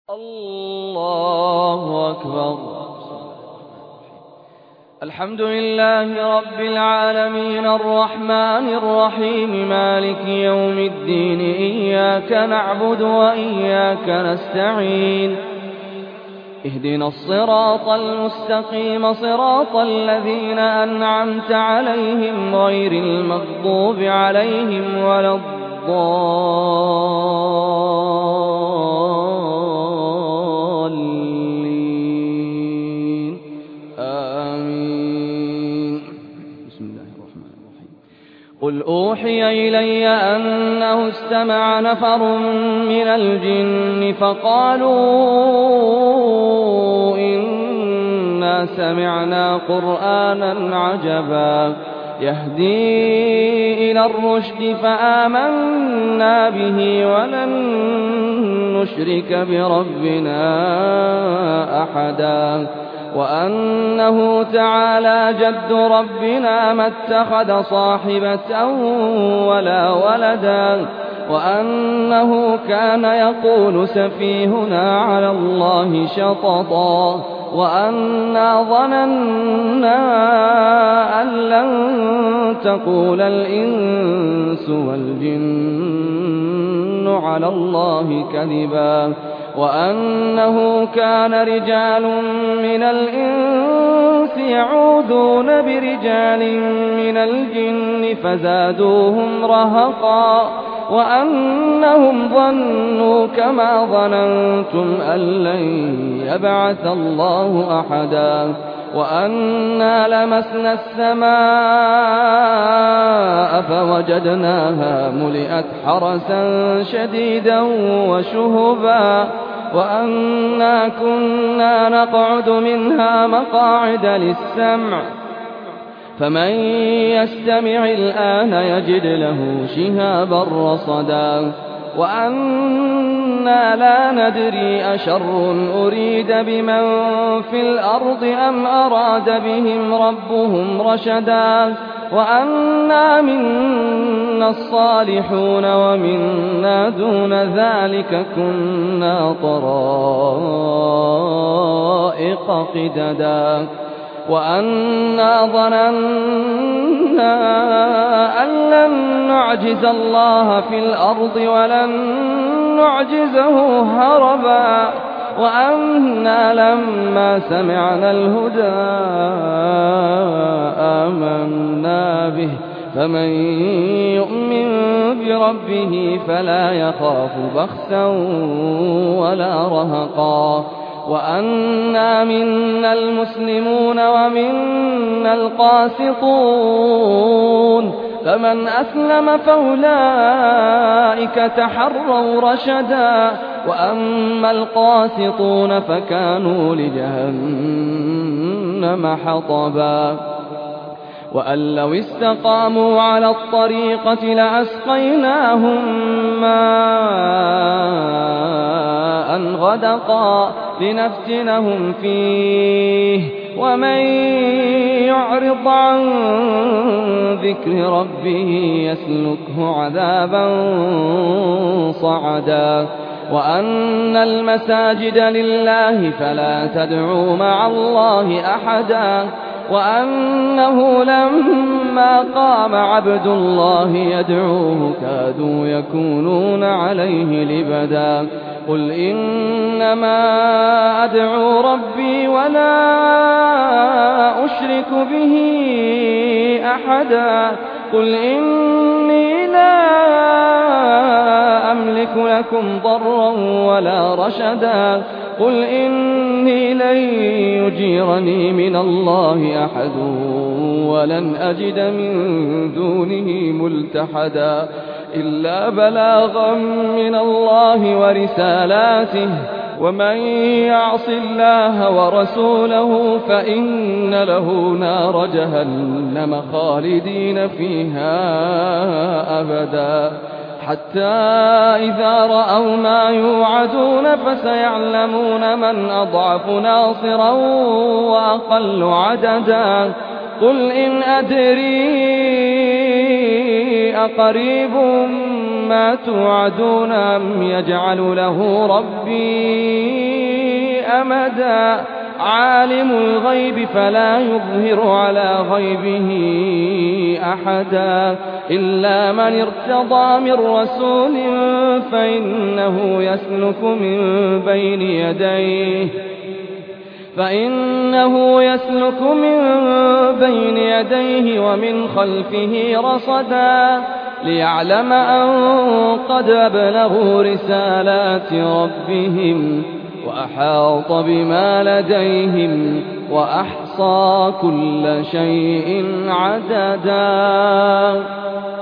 الله أكبر. الحمد لله رب العالمين الرحمن الرحيم مالك يوم الدين إياك نعبد وإياك نستعين اهدنا الصراط المستقيم صراط الذين أنعمت عليهم غير المغضوب عليهم ولا الضالين آمين. بسم الله الرحمن الرحيم. قل أوحي إلي أنه استمع نفر من الجن فقالوا إنا سمعنا قرآنا عجبا يهدي إلى الرشد فآمنا به ولن نشرك بربنا أحدا وأنه تعالى جد ربنا ما اتخذ صاحبة ولا ولدا وأنه كان يقول سفيهنا على الله شططا وأنا ظننا أن لن تقول الإنس والجن على الله كذبا وأنه كان رجال من الإنس يعوذون برجال من الجن فزادوهم رهقا وأنهم ظنوا كما ظننتم أن لن يبعث الله أحدا وأنا لمسنا السماء فوجدناها ملئت حرسا شديدا وشهبا وأنا كنا نقعد منها مقاعد للسمع فمن يستمع الآن يجد له شهابا رصدا وأنا لا ندري أشر أريد بمن في الأرض أم أراد بهم ربهم رشدا وأنا منا الصالحون ومنا دون ذلك كنا طرائق قددا وأنا ظننا أن لن نعجز الله في الأرض ولن نعجزه هربا وأنا لما سمعنا الهدى آمنا به فمن يؤمن بربه فلا يخاف بخسا ولا رهقا وأنا منا المسلمون ومنا القاسطون فمن أسلم فأولئك تحروا رشدا وأما القاسطون فكانوا لجهنم حطبا وأن لو استقاموا على الطريقة لأسقيناهم ماء غدقا لنفتنهم فيه ومن يعرض عن ذكر ربه يسلكه عذابا صعدا وأن المساجد لله فلا تدعوا مع الله أحدا وأنه لما قام عبد الله يدعوه كادوا يكونون عليه لبدا قل إنما أدعو ربي ولا أشرك به أحدا قل إني لا أملك لكم ضرا ولا رشدا قل إني لن يجيرني من الله أحد ولن أجد من دونه ملتحدا إلا بلاغا من الله ورسالاته ومن يعص الله ورسوله فإن له نار جهنم خالدين فيها أبدا حتى إذا رأوا ما يوعدون فسيعلمون من أضعف ناصرا وأقل عددا قل إن أدري أقريب ما توعدون أم يجعل له ربي أمدا عالم الغيب فلا يظهر على غيبه أحدا إلا من ارتضى من رسول فإنه يسلك من بين يديه ومن خلفه رصدا ليعلم أن قد أبلغوا رسالات ربهم وأحاط بما لديهم وأحصى كل شيء عددا.